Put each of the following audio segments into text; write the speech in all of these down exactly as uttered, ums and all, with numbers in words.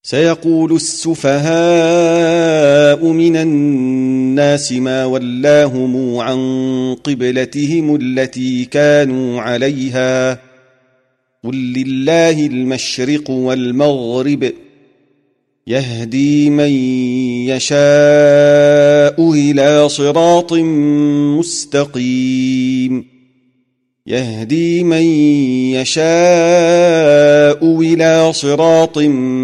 سيقول السفهاء من الناس ما ولاهم عن قبلتهم التي كانوا عليها قل لله المشرق والمغرب يهدي من يشاء إلى صراط مستقيم يهدي من يشاء إلى صراط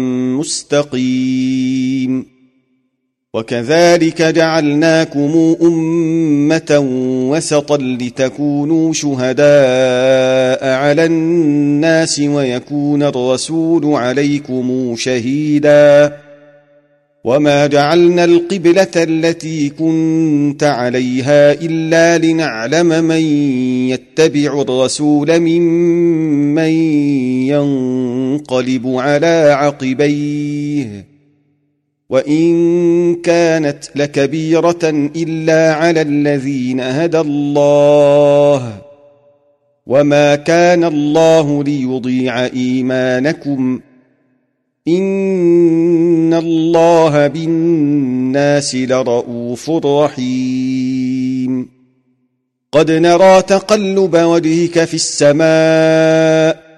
مستقيم وكذلك جعلناكم أمة وسطا لتكونوا شهداء على الناس ويكون الرسول عليكم شهيدا وما جعلنا القبلة التي كنت عليها إلا لنعلم من يتبع الرسول ممن ينقلب على عقبيه وإن كانت لكبيرة إلا على الذين هدى الله وما كان الله ليضيع إيمانكم إن الله بالناس لرءوف رحيم قد نرى تقلب وجهك في السماء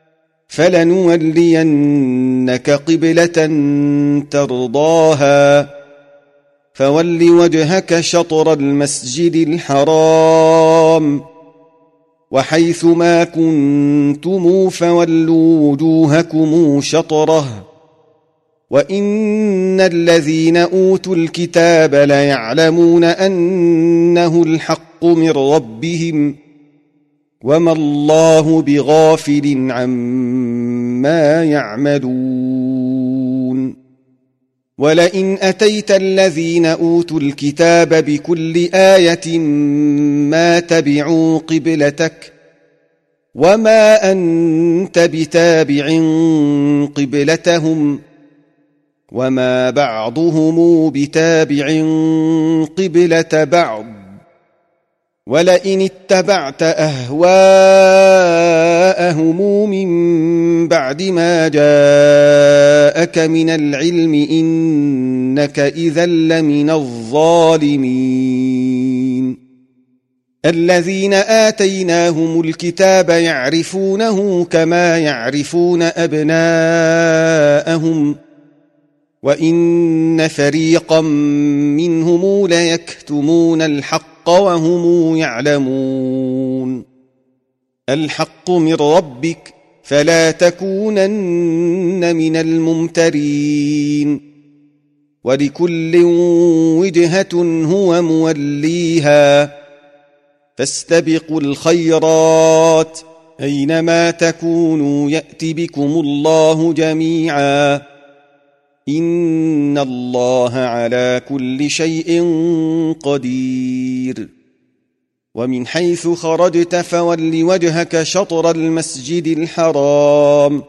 فلنولينك قبلة ترضاها فول وجهك شطر المسجد الحرام وحيث ما كنتم فولوا وجوهكم شطره وإن الذين أوتوا الكتاب ليعلمون أنه الحق من ربهم وما الله بغافل عما يعملون ولئن أتيت الذين أوتوا الكتاب بكل آية ما تبعوا قبلتك وما أنت بتابع قبلتهم وما بعضهم بتابع قبلة بعض ولئن اتبعت أهواءهم من بعد ما جاءك من العلم إنك إذا لمن الظالمين الذين آتيناهم الكتاب يعرفونه كما يعرفون أبناءهم وإن فريقا منهم ليكتمون الحق وهم يعلمون الحق من ربك فلا تكونن من الممترين ولكل وجهة هو موليها فاستبقوا الخيرات أينما تكونوا يأت بكم الله جميعا إن الله على كل شيء قدير ومن حيث خرجت فول وجهك شطر المسجد الحرام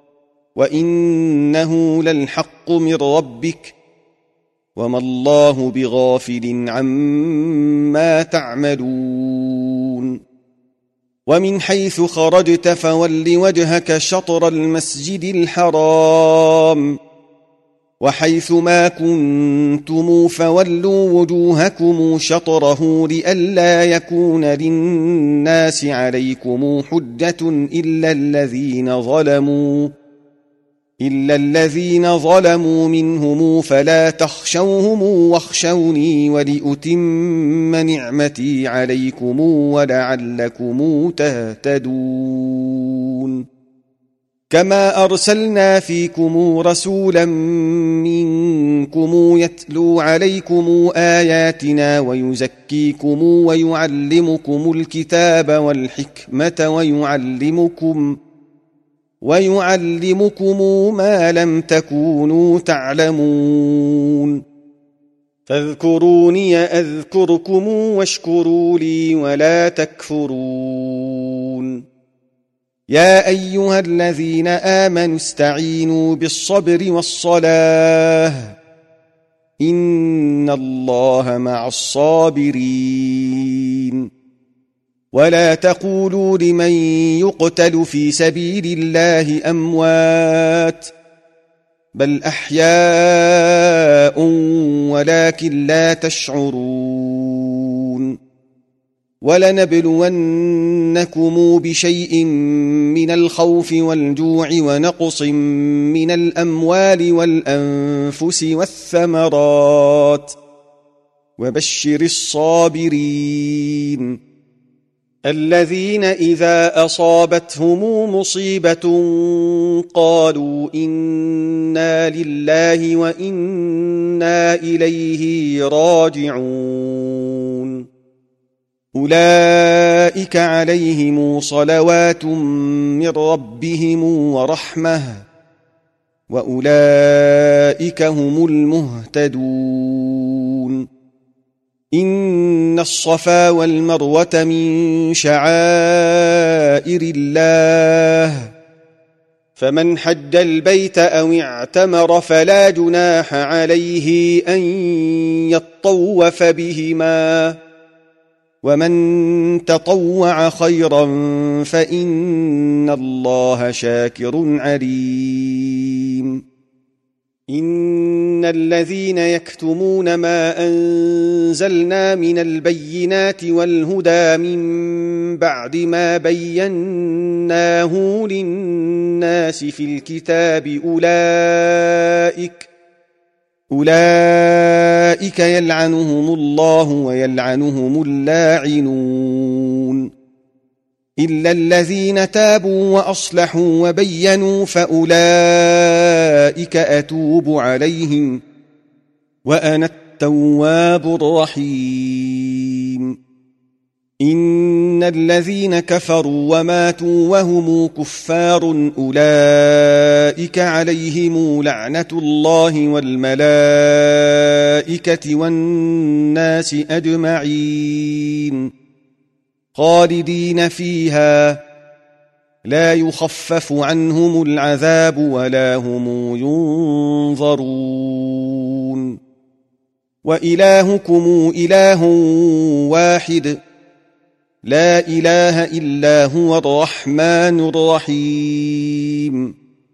وإنه للحق من ربك وما الله بغافل عما تعملون ومن حيث خرجت فول وجهك شطر المسجد الحرام وحيث ما كنتم فولوا وجوهكم شطره لئلا يكون للناس عليكم حجة إلا الذين ظلموا إلا الذين ظلموا منهم فلا تخشوهم واخشوني ولأتم نعمتي عليكم ولعلكم تهتدون كما أرسلنا فيكم رسولا منكم يتلو عليكم آياتنا ويزكيكم ويعلمكم الكتاب والحكمة ويعلمكم ويعلمكم ما لم تكونوا تعلمون فاذكروني أذكركم واشكروا لي ولا تكفرون يا أيها الذين آمنوا استعينوا بالصبر والصلاة إن الله مع الصابرين ولا تقولوا لمن يقتل في سبيل الله أموات بل أحياء ولكن لا تشعرون ولنبلونكم بشيء من الخوف والجوع ونقص من الأموال والأنفس والثمرات وبشر الصابرين الذين إذا أصابتهم مصيبة قالوا إنا لله وإنا إليه راجعون أولئك عليهم صلوات من ربهم ورحمة وأولئك هم المهتدون إن الصفا والمروة من شعائر الله فمن حج البيت أو اعتمر فلا جناح عليه أن يطوف بهما ومن تطوع خيرا فإن الله شاكر عليم إن الذين يكتمون ما أنزلنا من البينات والهدى من بعد ما بيناه للناس في الكتاب أولئك أولئك يلعنهم الله ويلعنهم اللاعنون إلا الذين تابوا وأصلحوا وبينوا فأولئك أتوب عليهم وأنا التواب الرحيم إن الذين كفروا وماتوا وهم كفار أولئك عليهم لعنة الله والملائكة والناس أجمعين خالدين فيها لا يخفف عنهم العذاب ولا هم ينظرون وإلهكم إله واحد لا إله إلا هو الرحمن الرحيم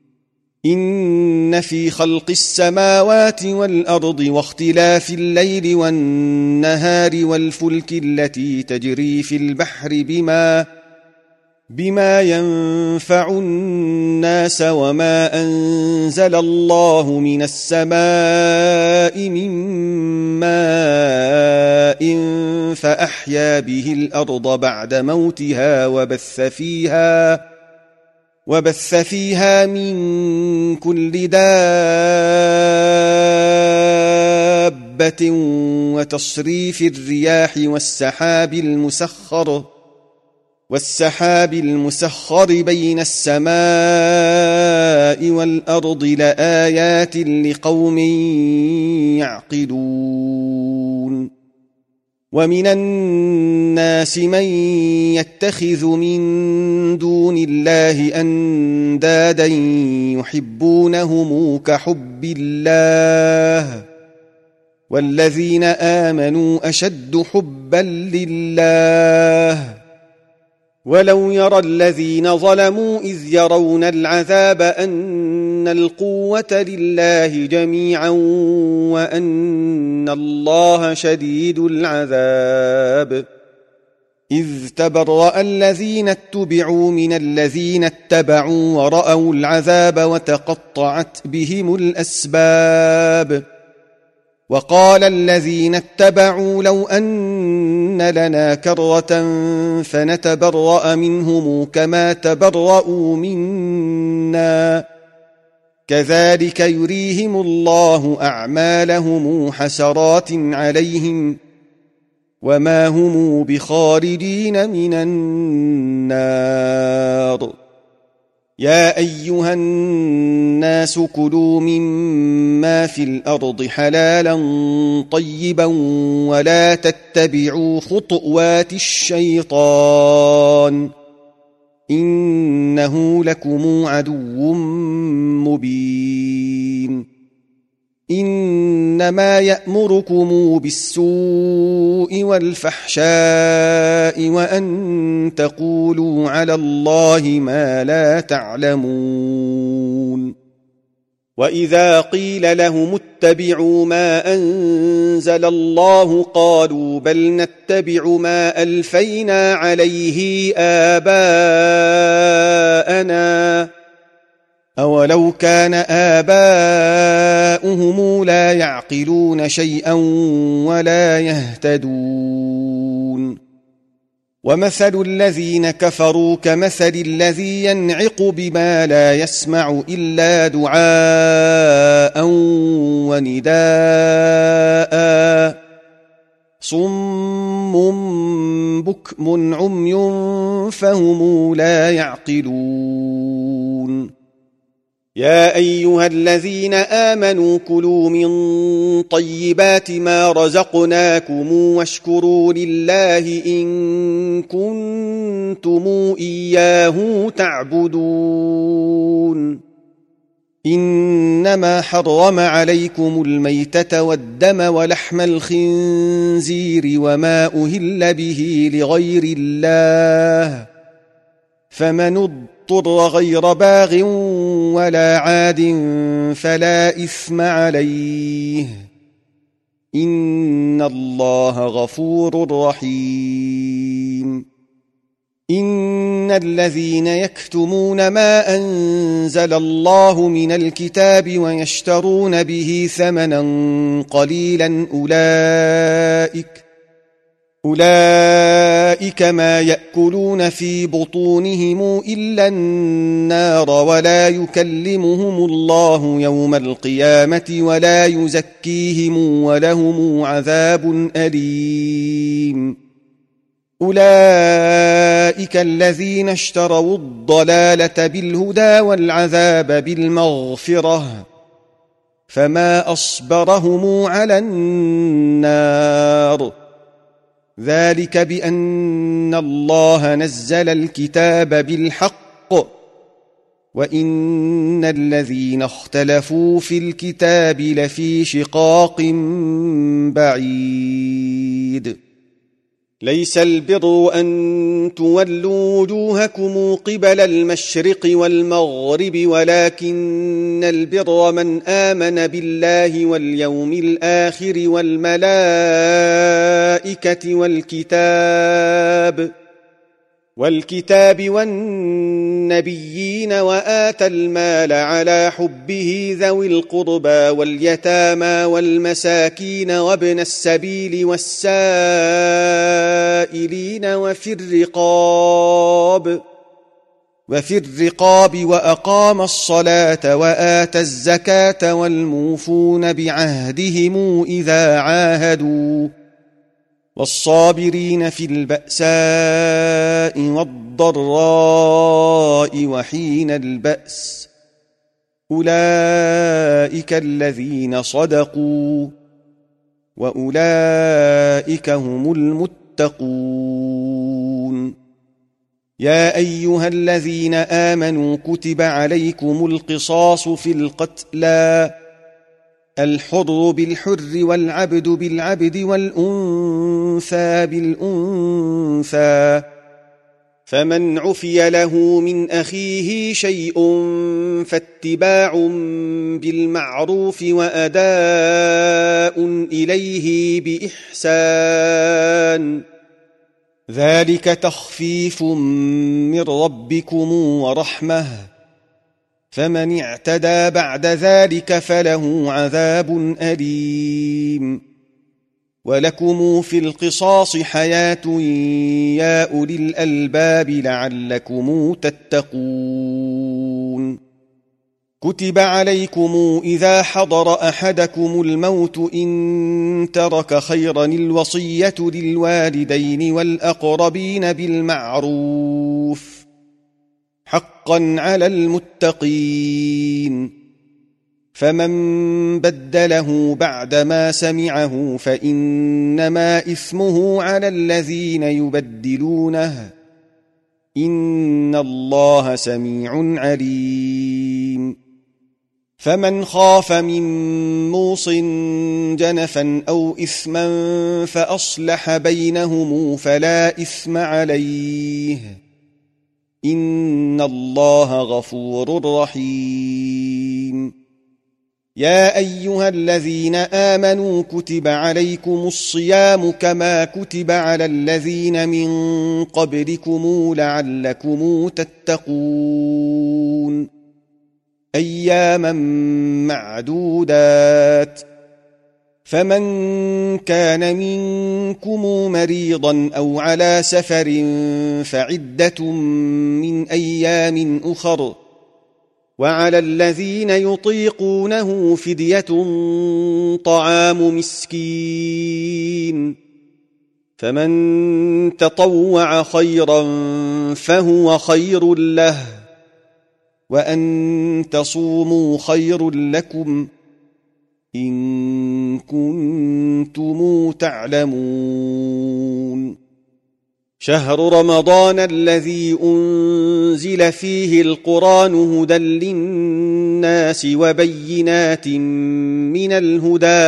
إن في خلق السماوات والأرض واختلاف الليل والنهار والفلك التي تجري في البحر بما بما ينفع الناس وما أنزل الله من السماء من ماء فأحيا به الأرض بعد موتها وبث فيها وبث فيها من كل دابة وتصريف الرياح والسحاب المسخر والسحاب المسخر بين السماء والأرض لآيات لقوم يعقلون ومن الناس من يتخذ من دون الله أندادا يحبونهم كحب الله والذين آمنوا أشد حبا لله ولو يرى الذين ظلموا إذ يرون العذاب أن القوة لله جميعا وأن الله شديد العذاب إذ تبرأ الذين اتبعوا من الذين اتبعوا ورأوا العذاب وتقطعت بهم الأسباب وقال الذين اتبعوا لو أن لنا كرة فنتبرأ منهم كما تبرأوا منا كذلك يريهم الله أعمالهم حسرات عليهم وما هم بخارجين من النار يا أيها الناس كلوا مما في الأرض حلالا طيبا ولا تتبعوا خطوات الشيطان إنه لكم عدو مبين إنما يأمركم بالسوء والفحشاء وأن تقولوا على الله ما لا تعلمون وإذا قيل لهم اتبعوا ما أنزل الله قالوا بل نتبع ما ألفينا عليه آباءنا أولو كان آباؤهم لا يعقلون شيئا ولا يهتدون ومثل الذين كفروا كمثل الذي ينعق بما لا يسمع إلا دعاء ونداء صم بكم عمي فهم لا يعقلون يا أيها الذين آمنوا كلوا من طيبات ما رزقناكم واشكروا لله إن كنتم إياه تعبدون إنما حرم عليكم الميتة والدم ولحم الخنزير وما أهل به لغير الله فمن اضطر غير باغ ولا عاد فلا إثم عليه إن الله غفور رحيم إن الذين يكتمون ما أنزل الله من الكتاب ويشترون به ثمنا قليلا أولئك أولئك ما يأكلون في بطونهم إلا النار ولا يكلمهم الله يوم القيامة ولا يزكيهم ولهم عذاب أليم أولئك الذين اشتروا الضلالة بالهدى والعذاب بالمغفرة فما أصبرهم على النار ذلك بأن الله نزل الكتاب بالحق وإن الذين اختلفوا في الكتاب لفي شقاق بعيد ليس البر أن تولوا وجوهكم قبل المشرق والمغرب ولكن البر من آمن بالله واليوم الآخر والملائكة والكتاب والكتاب والنبيين وآتى المال على حبه ذوي القربى واليتامى والمساكين وابن السبيل والسائلين وفي الرقاب وفي الرقاب وأقام الصلاة وآتى الزكاة والموفون بعهدهم إذا عاهدوا والصابرين في البأساء والضراء وحين البأس أولئك الذين صدقوا وأولئك هم المتقون يا أيها الذين آمنوا كتب عليكم القصاص في القتلى الحر بالحر والعبد بالعبد والأنثى بالأنثى فمن عفي له من أخيه شيء فاتباع بالمعروف وأداء إليه بإحسان ذلك تخفيف من ربكم ورحمة فمن اعتدى بعد ذلك فله عذاب أليم ولكم في القصاص حياة يا أولي الألباب لعلكم تتقون كتب عليكم إذا حضر أحدكم الموت إن ترك خيرا الوصية للوالدين والأقربين بالمعروف حقا على المتقين فمن بدله بعدما سمعه فإنما إثمه على الذين يبدلونه إن الله سميع عليم فمن خاف من موص جنفا أو إثما فأصلح بينهم فلا إثم عليه إن الله غفور رحيم يا أيها الذين آمنوا كتب عليكم الصيام كما كتب على الذين من قبلكم لعلكم تتقون أياما معدودات فمن كان منكم مريضا أو على سفر فعدة من أيام أخر وعلى الذين يطيقونه فدية طعام مسكين فمن تطوع خيرا فهو خير له وأن تصوموا خير لكم إن كنتم تعلمون شهر رمضان الذي أنزل فيه القرآن هدى للناس وبينات من الهدى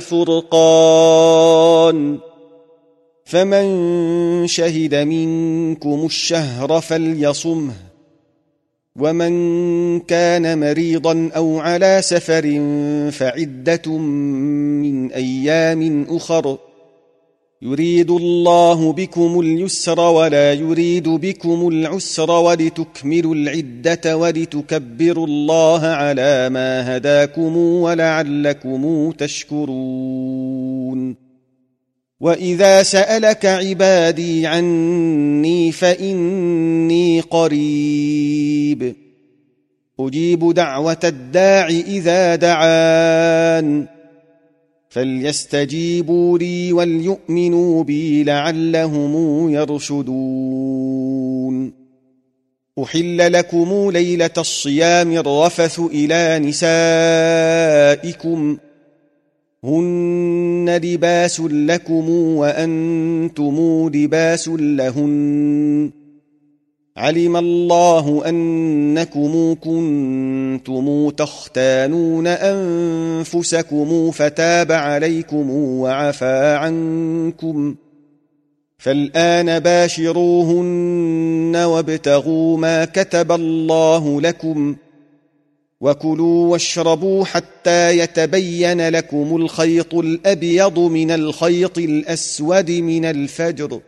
والفرقان فمن شهد منكم الشهر فليصمه ومن كان مريضا أو على سفر فعدة من أيام أخر يريد الله بكم اليسر ولا يريد بكم العسر ولتكملوا العدة ولتكبروا الله على ما هداكم ولعلكم تشكرون وإذا سألك عبادي عني فإني قريب أجيب دعوة الداع إذا دعان فليستجيبوا لي وليؤمنوا بي لعلهم يرشدون أحل لكم ليلة الصيام الرفث إلى نسائكم هن لباس لكم وأنتم لباس لهن علم الله أنكم كنتم تختانون أنفسكم فتاب عليكم وعفى عنكم فالآن باشروهن وابتغوا ما كتب الله لكم وكلوا واشربوا حتى يتبين لكم الخيط الأبيض من الخيط الأسود من الفجر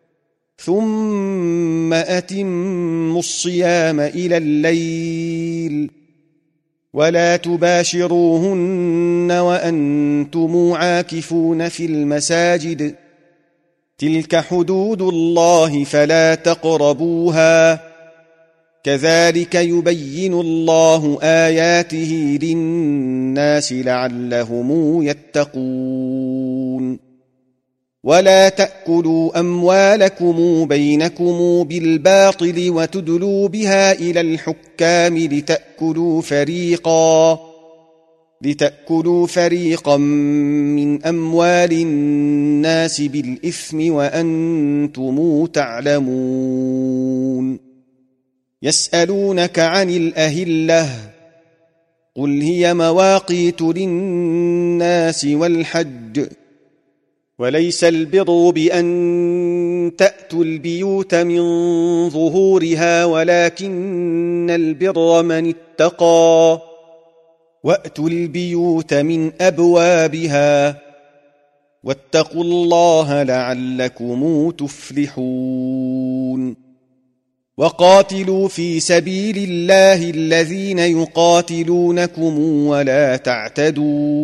ثم أتموا الصيام إلى الليل ولا تباشروهن وأنتم عاكفون في المساجد تلك حدود الله فلا تقربوها كذلك يبين الله آياته للناس لعلهم يتقون ولا تأكلوا أموالكم بينكم بالباطل وتدلوا بها إلى الحكام لتأكلوا فريقا لتأكلوا فريقا من أموال الناس بالإثم وأنتم تعلمون يسألونك عن الأهلة قل هي مواقيت للناس والحج وليس البر بأن تأتوا البيوت من ظهورها ولكن البر من اتقى وأتوا البيوت من أبوابها واتقوا الله لعلكم تفلحون وقاتلوا في سبيل الله الذين يقاتلونكم ولا تعتدوا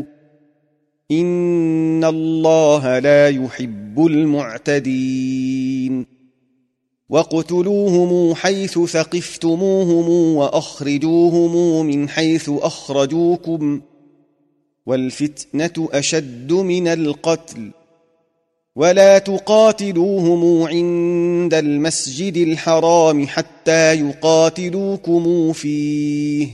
إن الله لا يحب المعتدين واقتلوهم حيث ثقفتموهم وأخرجوهم من حيث أخرجوكم والفتنة أشد من القتل ولا تقاتلوهم عند المسجد الحرام حتى يقاتلوكم فيه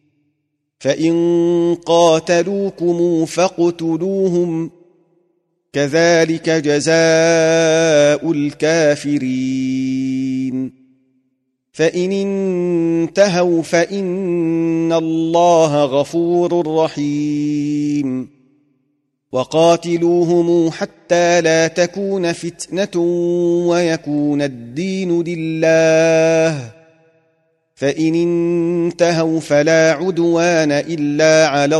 فإن قاتلوكم فاقتلوهم كذلك جزاء الكافرين فإن انتهوا فإن الله غفور رحيم وقاتلوهم حتى لا تكون فتنة ويكون الدين لله فإن انتهوا فلا عدوان إلا على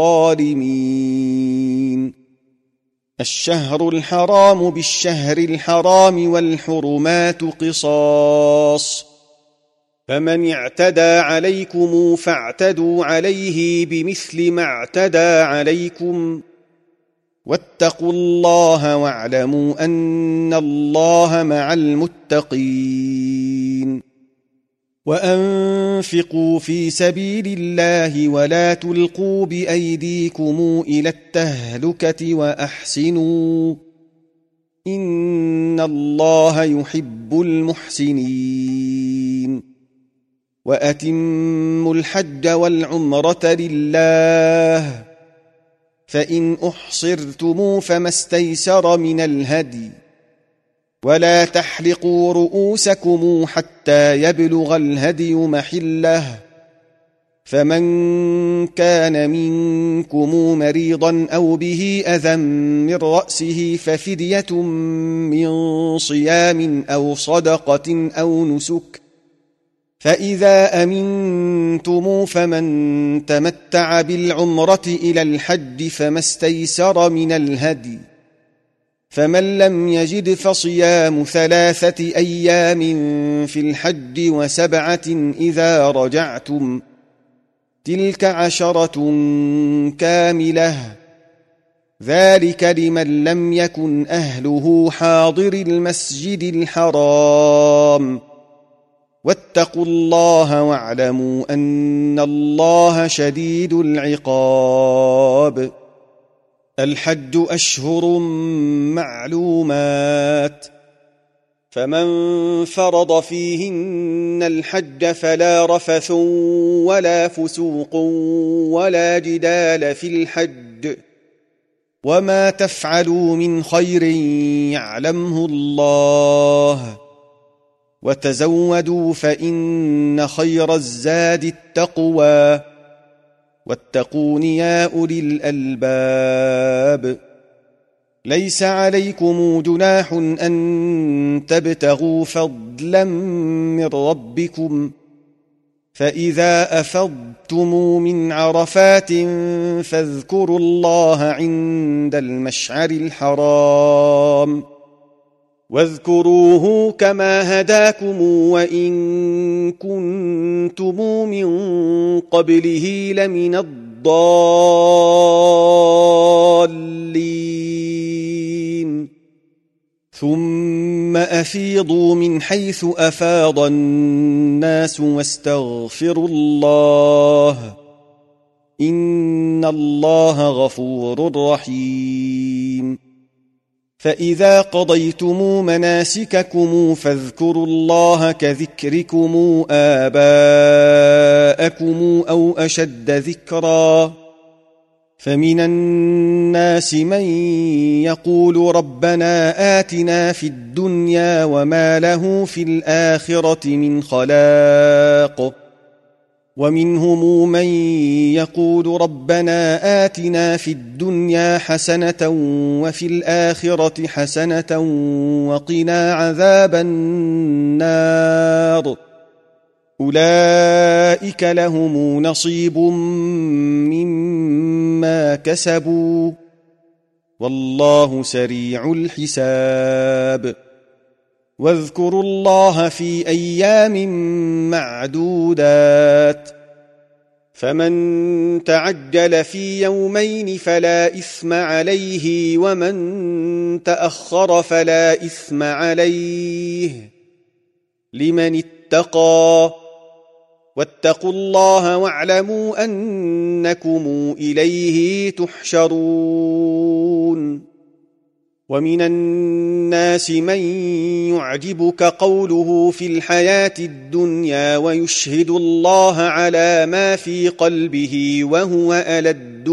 الظالمين. الشهر الحرام بالشهر الحرام والحرمات قصاص، فمن اعتدى عليكم فاعتدوا عليه بمثل ما اعتدى عليكم، واتقوا الله واعلموا أن الله مع المتقين. وأنفقوا في سبيل الله ولا تلقوا بأيديكم إلى التهلكة وأحسنوا إن الله يحب المحسنين. وأتموا الحج والعمرة لله، فإن أحصرتم فما استيسر من الهدي، ولا تحلقوا رؤوسكم حتى يبلغ الهدي محله، فمن كان منكم مريضا أو به أذى من رأسه ففدية من صيام أو صدقة أو نسك، فإذا أمنتم فمن تمتع بالعمرة إلى الحج فما استيسر من الهدي، فمن لم يجد فصيام ثلاثة أيام في الحج وسبعة إذا رجعتم، تلك عشرة كاملة، ذلك لمن لم يكن أهله حاضر المسجد الحرام. واتقوا الله واعلموا أن الله شديد العقاب. الحج أشهر معلومات، فمن فرض فيهن الحج فلا رفث ولا فسوق ولا جدال في الحج، وما تفعلوا من خير يعلمه الله، وتزودوا فإن خير الزاد التقوى، واتقون يا أولي الألباب. ليس عليكم جناح أن تبتغوا فضلا من ربكم، فإذا أفضتم من عرفات فاذكروا الله عند المشعر الحرام، واذكروه كما هداكم وإن كنتم من قبله لمن الضالين. ثم أفيضوا من حيث أفاض الناس واستغفروا الله إن الله غفور رحيم. فإذا قضيتم مناسككم فاذكروا الله كذكركم آباءكم أو أشد ذكرا، فمن الناس من يقول ربنا آتنا في الدنيا وما له في الآخرة من خلاق، ومنهم من يقول ربنا آتنا في الدنيا حسنة وفي الآخرة حسنة وقنا عذاب النار. أولئك لهم نصيب مما كسبوا والله سريع الحساب. واذكروا الله في أيام معدودات، فمن تعجل في يومين فلا إثم عليه ومن تأخر فلا إثم عليه لمن اتقى. واتقوا الله واعلموا أنكم إليه تحشرون. ومن الناس من يعجبك قوله في الحياة الدنيا ويشهد الله على ما في قلبه وهو ألد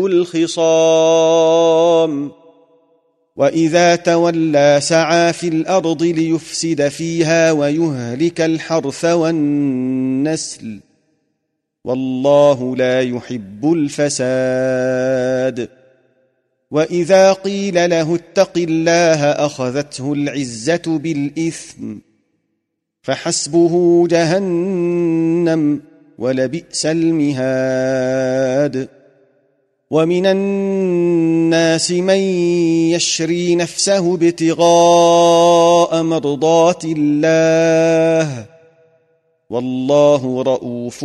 الخصام، وإذا تولى سعى في الأرض ليفسد فيها ويهلك الحرث والنسل، والله لا يحب الفساد. وإذا قيل له اتق الله أخذته العزة بالإثم، فحسبه جهنم ولبئس المهاد. ومن الناس من يشري نفسه ابتغاء مرضات الله والله رءوف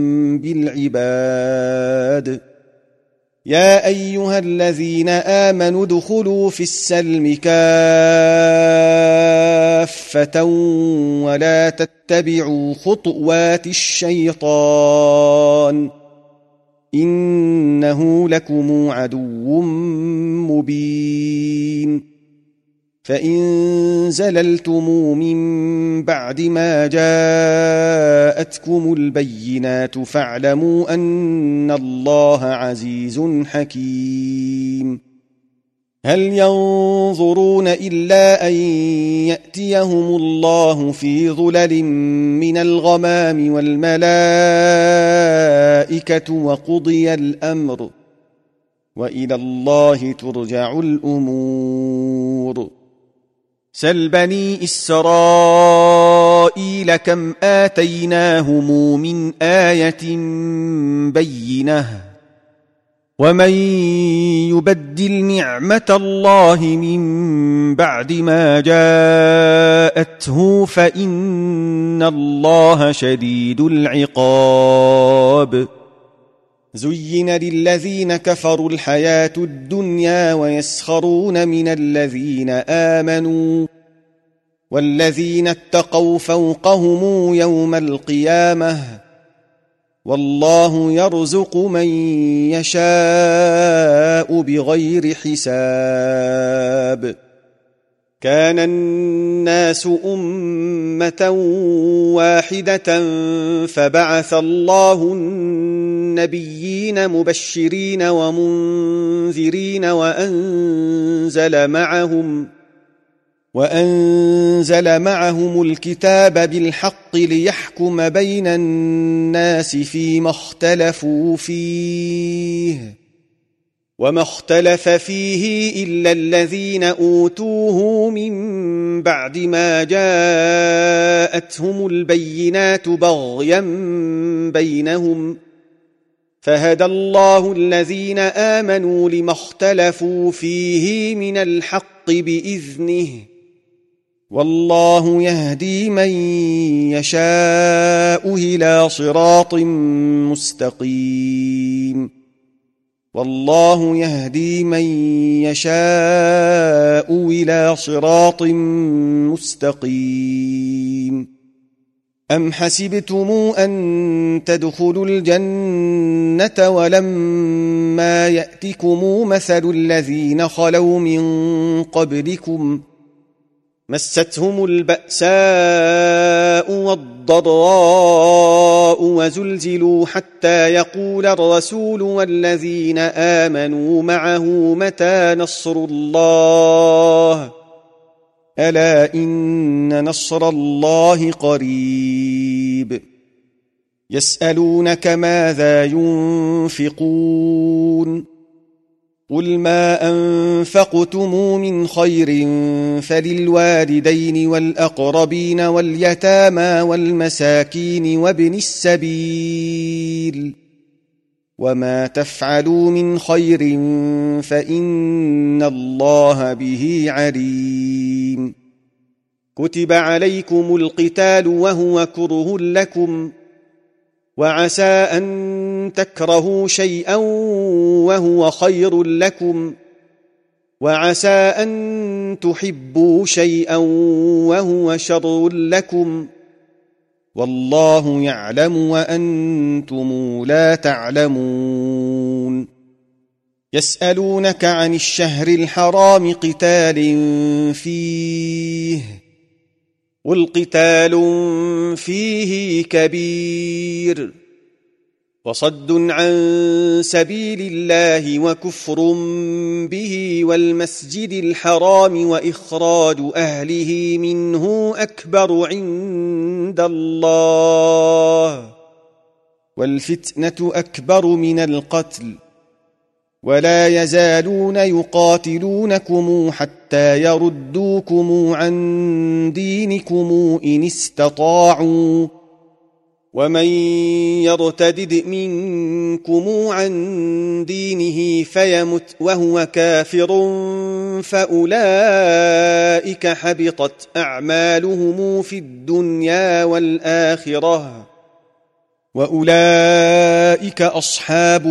بالعباد. يا أيها الذين آمنوا ادخلوا في السلم كافة ولا تتبعوا خطوات الشيطان إنه لكم عدو مبين. فإن زللتم من بعد ما جاءتكم البينات فاعلموا أن الله عزيز حكيم. هل ينظرون إلا أن يأتيهم الله في ظلل من الغمام والملائكة وقضي الأمر وإلى الله ترجع الأمور. سل بني إسرائيل كم آتيناهم من آية بينة ومن يبدل نعمة الله من بعد ما جاءته فإن الله شديد العقاب. زين للذين كفروا الحياة الدنيا ويسخرون من الذين آمنوا والذين اتقوا فوقهم يوم القيامة والله يرزق من يشاء بغير حساب. كان الناس أمة واحدة فبعث الله النبيين مبشرين ومنذرين وأنزل معهم وأنزل معهم الكتاب بالحق ليحكم بين الناس فيما اختلفوا فيه وما اختلف فيه إلا الذين أوتوه من بعد ما جاءتهم البينات بغيا بينهم فهدى الله الذين آمنوا لما اختلفوا فيه من الحق بإذنه والله يهدي من يشاء إلى صراط مستقيم. والله يهدي من يشاء إلى صراط مستقيم. أم حسبتم أن تدخلوا الجنة ولما يأتكم مثل الذين خلوا من قبلكم مستهم البأساء والضراء وزلزلوا حتى يقول الرسول والذين آمنوا معه متى نصر الله ألا إن نصر الله قريب. يسألونك ماذا ينفقون قل ما أنفقتم من خير فللوالدين والأقربين واليتامى والمساكين وابن السبيل وما تفعلوا من خير فإن الله به عليم. كتب عليكم القتال وهو كره لكم وعسى أن تكرهوا شيئا وهو خير لكم وعسى أن تحبوا شيئا وهو شر لكم والله يعلم وأنتم لا تعلمون. يسألونك عن الشهر الحرام قتال فيه قل قتال فيه كبير وصد عن سبيل الله وكفر به والمسجد الحرام وإخراج أهله منه أكبر عند الله والفتنة أكبر من القتل ولا يزالون يقاتلونكم حتى يردوكم عن دينكم إن استطاعوا ومن يرتدد منكم عن دينه فيمت وهو كافر فأولئك حبطت أعمالهم في الدنيا والآخرة وأولئك أصحاب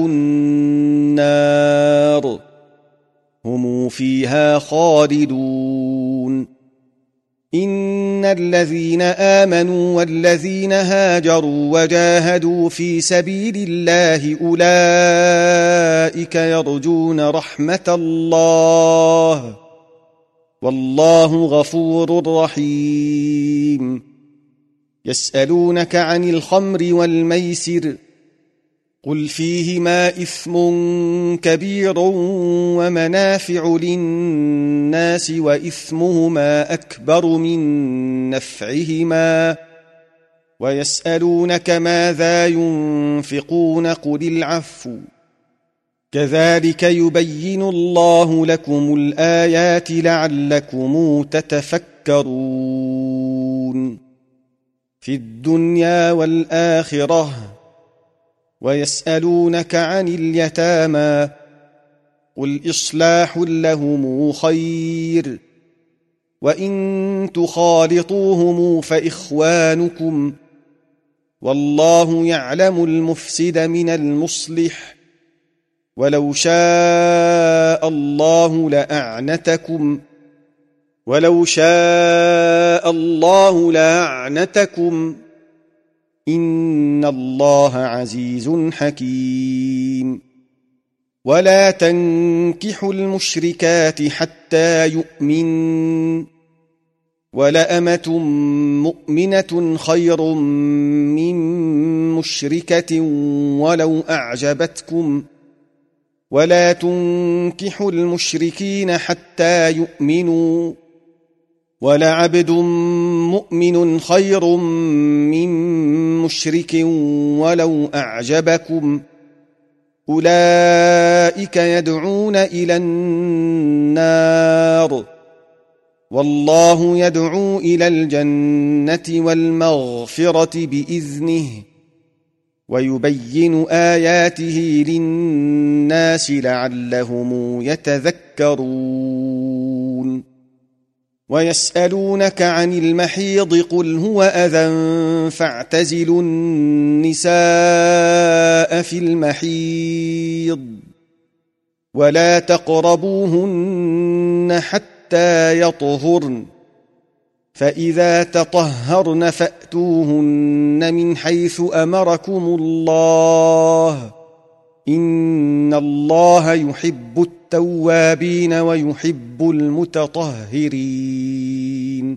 النار هم فيها خالدون إن الذين آمنوا والذين هاجروا وجاهدوا في سبيل الله أولئك يرجون رحمة الله والله غفور رحيم يسألونك عن الخمر والميسر قل فيهما إثم كبير ومنافع للناس وإثمهما أكبر من نفعهما ويسألونك ماذا ينفقون قل العفو كذلك يبين الله لكم الآيات لعلكم تتفكرون في الدنيا والآخرة ويسألونك عن اليتامى قل إصلاح لهم خير وإن تخالطوهم فإخوانكم والله يعلم المفسد من المصلح ولو شاء الله لأعنتكم ولو شاء الله لأعنتكم إن الله عزيز حكيم ولا تنكحوا المشركات حتى يؤمن ولأمة مؤمنة خير من مشركة ولو أعجبتكم ولا تنكحوا المشركين حتى يؤمنوا ولعبد مؤمن خير من مشرك ولو أعجبكم أولئك يدعون إلى النار والله يدعو إلى الجنة والمغفرة بإذنه ويبين آياته للناس لعلهم يتذكرون ويسألونك عن المحيض قل هو أذى فاعتزلوا النساء في المحيض ولا تقربوهن حتى يطهرن فإذا تطهرن فأتوهن من حيث أمركم الله إن الله يحب التوابين ويحب المتطهرين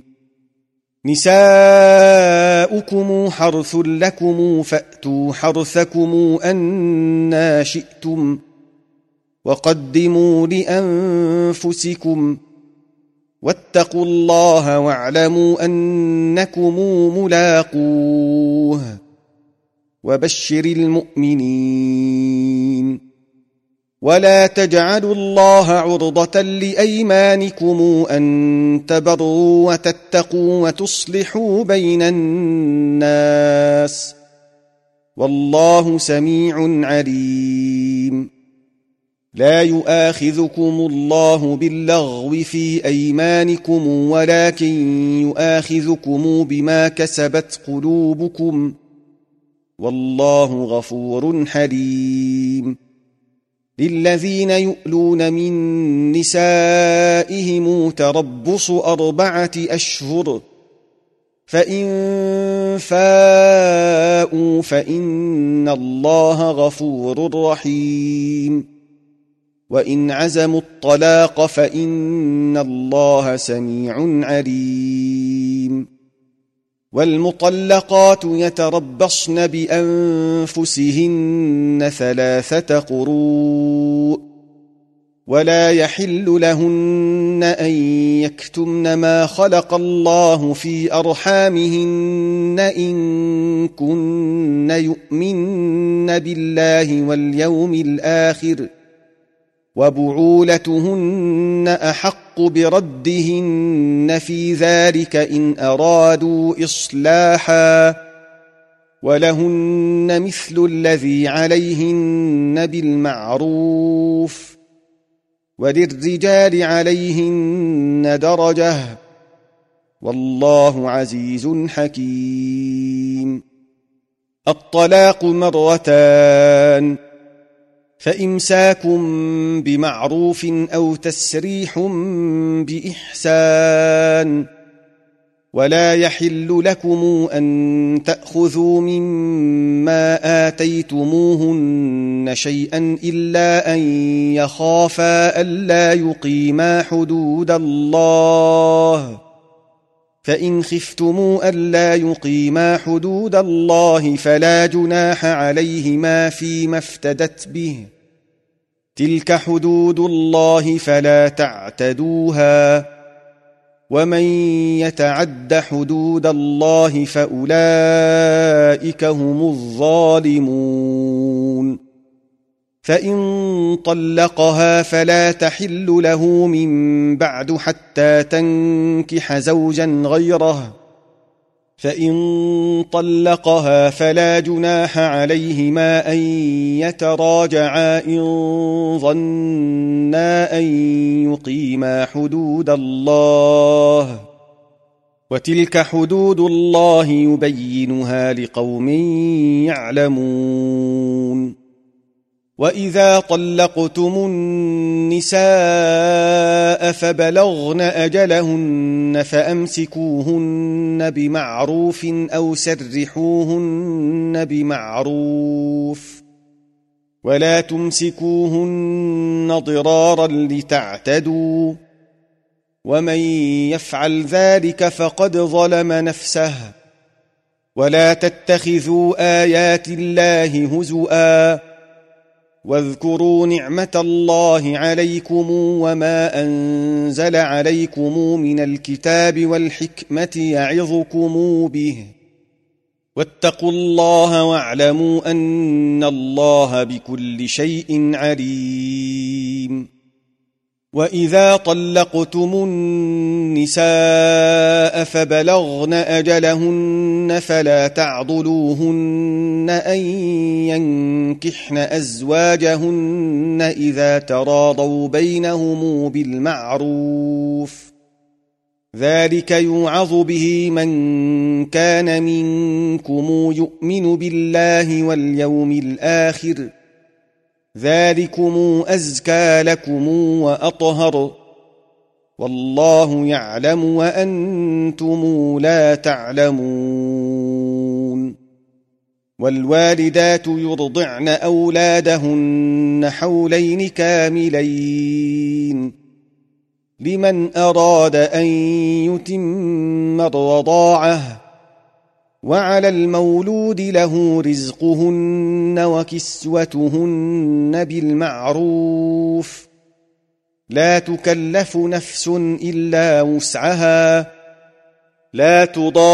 نساؤكم حرث لكم فأتوا حرثكم أنى شئتم وقدموا لأنفسكم واتقوا الله واعلموا أنكم ملاقوه وبشر المؤمنين ولا تجعلوا الله عرضة لأيمانكم أن تبروا وتتقوا وتصلحوا بين الناس والله سميع عليم لا يؤاخذكم الله باللغو في أيمانكم ولكن يؤاخذكم بما كسبت قلوبكم والله غفور حليم للذين يؤلون من نسائهم تربص أربعة أشهر فإن فاءوا فإن الله غفور رحيم وإن عزموا الطلاق فإن الله سميع عليم والمطلقات يتربصن بأنفسهن ثلاثة قروء ولا يحل لهن أن يكتمن ما خلق الله في أرحامهن إن كن يؤمن بالله واليوم الآخر وبعولتهن أحق بردهن في ذلك إن أرادوا إصلاحا ولهن مثل الذي عليهن بالمعروف وللرجال عليهن درجة والله عزيز حكيم. الطلاق مرتان فإمساك بمعروف أو تسريح بإحسان ولا يحل لكم أن تأخذوا مما آتيتموهن شيئا إلا أن يخافا ألا يقيما حدود الله فإن خفتموا ألا يقيما حدود الله فلا جناح عليهما فيما افتدت به تلك حدود الله فلا تعتدوها ومن يتعد حدود الله فأولئك هم الظالمون. فإن طلقها فلا تحل له من بعد حتى تنكح زوجا غيره فإن طلقها فلا جناح عليهما أن يتراجعا إن ظنا أن يقيما حدود الله وتلك حدود الله يبينها لقوم يعلمون. وإذا طلقتم النساء فبلغن أجلهن فأمسكوهن بمعروف أو سرحوهن بمعروف ولا تمسكوهن ضرارا لتعتدوا ومن يفعل ذلك فقد ظلم نفسه. ولا تتخذوا آيات الله هزؤا واذكروا نعمة الله عليكم وما أنزل عليكم من الكتاب والحكمة يعظكم به واتقوا الله واعلموا أن الله بكل شيء عليم. وإذا طلقتم النساء فبلغن أجلهن فلا تعضلوهن أن ينكحن أزواجهن إذا تراضوا بينهم بالمعروف ذلك يوعظ به من كان منكم يؤمن بالله واليوم الآخر ذلكم أزكى لكم وأطهر والله يعلم وأنتم لا تعلمون. والوالدات يرضعن أولادهن حولين كاملين لمن أراد أن يتم الرضاعة وعلى المولود له رزقهن وكسوتهن بالمعروف لا تكلف نفس إلا وسعها لا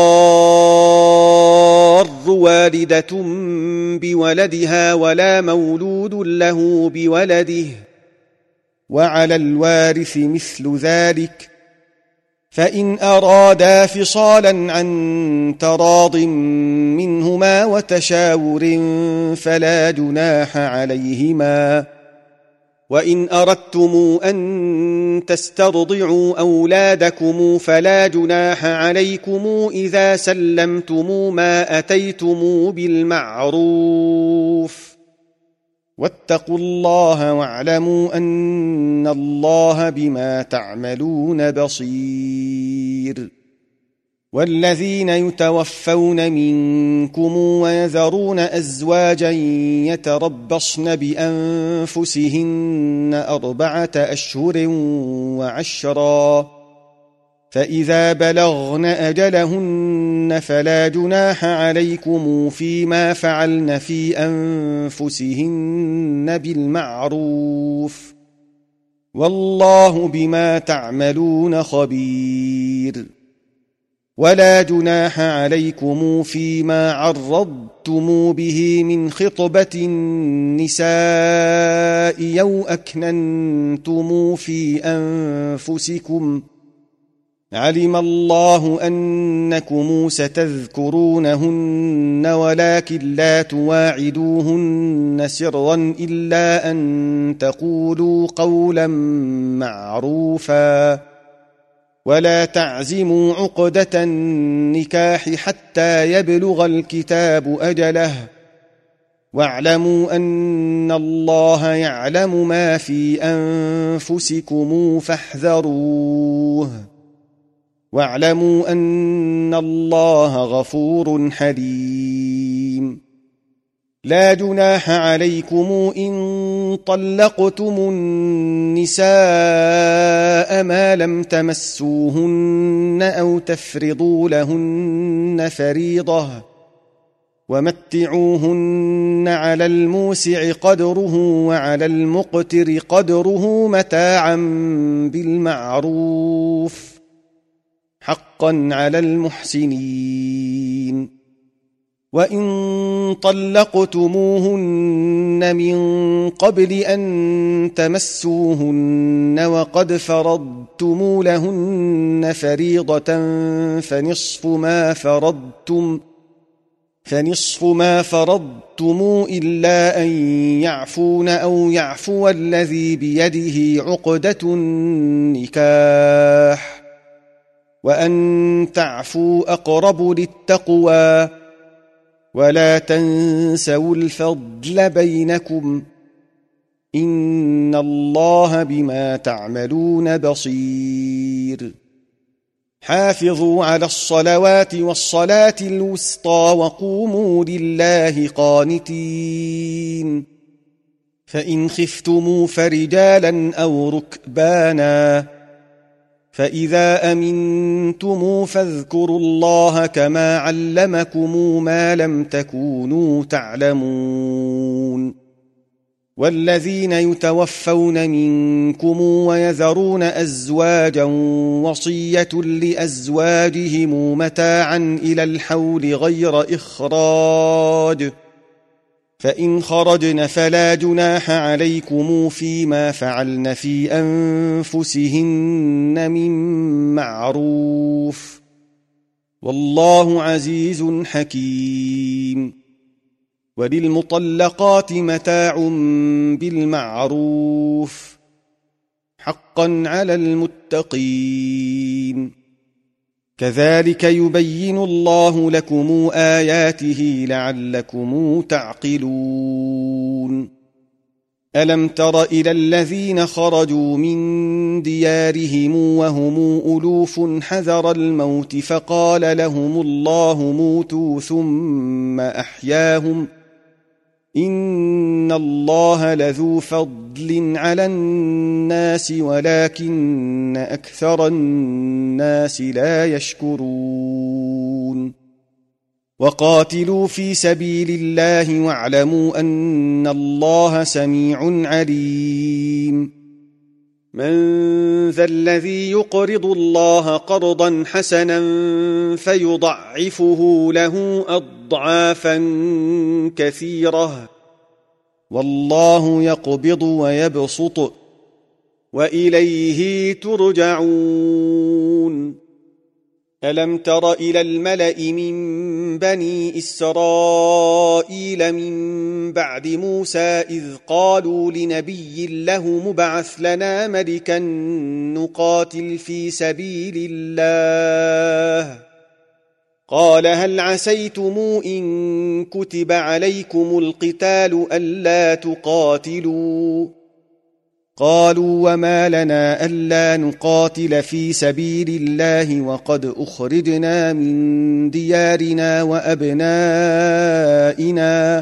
تضار والدة بولدها ولا مولود له بولده وعلى الوارث مثل ذلك فإن أرادا فصالا عن تراض منهما وتشاور فلا جناح عليهما. وإن أردتم أن تسترضعوا أولادكم فلا جناح عليكم إذا سلمتم ما أتيتم بالمعروف واتقوا الله واعلموا أن الله بما تعملون بصير. والذين يتوفون منكم ويذرون أزواجا يتربصن بأنفسهن أربعة أشهر وعشرا فإذا بلغن أجلهن فلا جناح عليكم فيما فعلن في أنفسهن بالمعروف والله بما تعملون خبير. ولا جناح عليكم فيما عرضتم به من خطبة النساء أو أكننتم في أنفسكم، علم الله أنكم ستذكرونهن ولكن لا تواعدوهن سرا إلا أن تقولوا قولا معروفا، ولا تعزموا عقدة النكاح حتى يبلغ الكتاب أجله، واعلموا أن الله يعلم ما في أنفسكم فاحذروه، واعلموا أن الله غفور حليم. لا جناح عليكم إن طلقتم النساء ما لم تمسوهن أو تفرضوا لهن فريضة، ومتعوهن على الموسع قدره وعلى المقتر قدره متاعا بالمعروف، حقا على المحسنين. وإن طلقتموهن من قبل أن تمسوهن وقد فرضتم لهن فريضة فنصف ما فرضتم فنصف ما فرضتم إلا أن يعفون أو يعفو الذي بيده عقدة النكاح، وأن تعفوا أقرب للتقوى، ولا تنسوا الفضل بينكم، إن الله بما تعملون بصير. حافظوا على الصلوات والصلاة الوسطى وقوموا لله قانتين. فإن خفتموا فرجالا أو ركبانا، فإذا أمنتم فاذكروا الله كما علمكم ما لم تكونوا تعلمون. والذين يتوفون منكم ويذرون أزواجا وصية لأزواجهم متاعا إلى الحول غير إخراج، فإن خرجن فلا جناح عليكم فيما فعلن في أنفسهن من معروف، والله عزيز حكيم. وللمطلقات متاع بالمعروف، حقا على المتقين. كذلك يبين الله لكم آياته لعلكم تعقلون. ألم تر إلى الذين خرجوا من ديارهم وهم ألوف حذر الموت فقال لهم الله موتوا ثم أحياهم، إن الله لذو فضل على الناس ولكن أكثر الناس لا يشكرون. وقاتلوا في سبيل الله واعلموا أن الله سميع عليم. من ذا الذي يقرض الله قرضا حسنا فيضعفه له أضعافا كثيرة، والله يقبض ويبسط وإليه ترجعون. ألم تر إلى الملأ من بني إسرائيل من بعد موسى إذ قالوا لنبي له مبعث لنا ملكا نقاتل في سبيل الله، قال هل عسيتم إن كتب عليكم القتال ألا تقاتلوا؟ قالوا وما لنا ألا نقاتل في سبيل الله وقد أخرجنا من ديارنا وأبنائنا،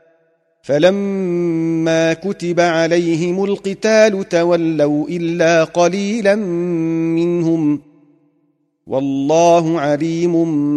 فلما كتب عليهم القتال تولوا إلا قليلا منهم، والله عليم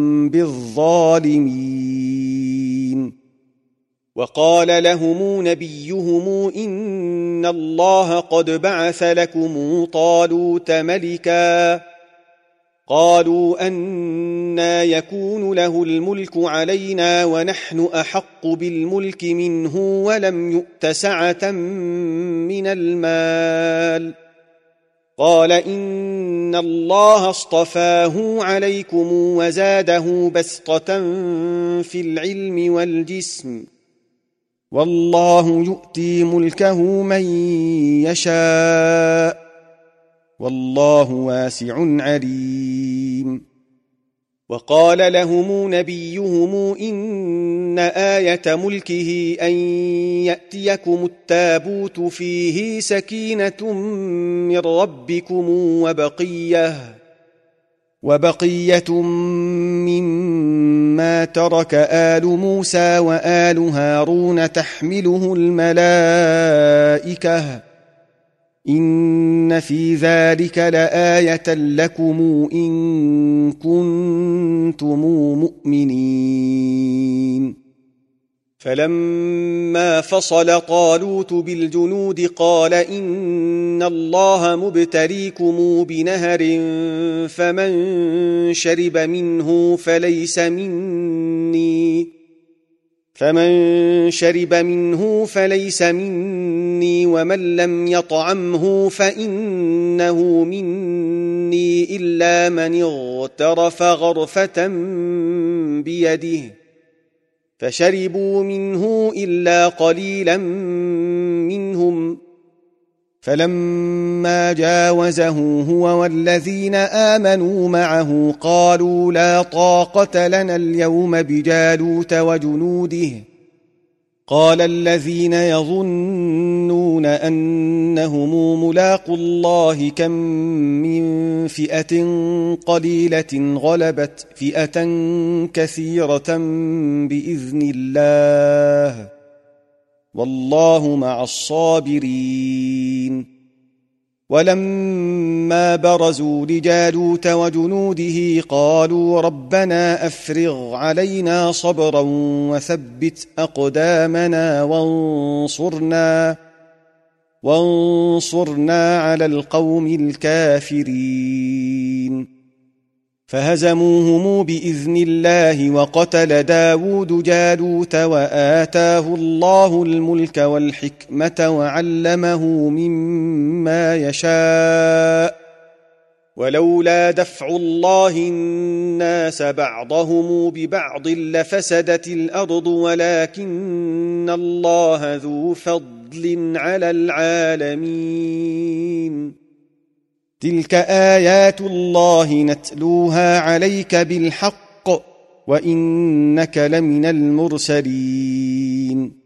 بالظالمين. وقال لهم نبيهم إن الله قد بعث لكم طالوت ملكا، قالوا أنى يكون له الملك علينا ونحن أحق بالملك منه ولم يؤت سعة من المال. قال إن الله اصطفاه عليكم وزاده بسطة في العلم والجسم، والله يؤتي ملكه من يشاء، والله واسع عليم. وقال لهم نبيهم إن آية ملكه أن يأتيكم التابوت فيه سكينة من ربكم وبقية وبقية مما ترك آل موسى وآل هارون تحمله الملائكة، إن في ذلك لآية لكم إن كنتم مؤمنين. فلما فصل طالوت بالجنود قال إن الله مبتليكم بنهر فمن شرب منه فليس مني فمن شرب منه فليس مني ومن لم يطعمه فإنه مني إلا من اغترف غرفة بيده، فشربوا منه إلا قليلا منهم. فلما جاوزه هو والذين آمنوا معه قالوا لا طاقة لنا اليوم بجالوت وجنوده. قال الذين يظنون أنهم ملاقو الله كم من فئة قليلة غلبت فئة كثيرة بإذن الله، والله مع الصابرين. ولما برزوا لجالوت وجنوده قالوا ربنا أفرغ علينا صبرا وثبت أقدامنا وانصرنا وانصرنا على القوم الكافرين. فهزموهم بإذن الله وقتل داود جالوت وآتاه الله الملك والحكمة وعلمه مما يشاء، ولولا دفع الله الناس بعضهم ببعض لفسدت الأرض ولكن الله ذو فضل على العالمين. تلك آيات الله نتلوها عليك بالحق وإنك لمن المرسلين.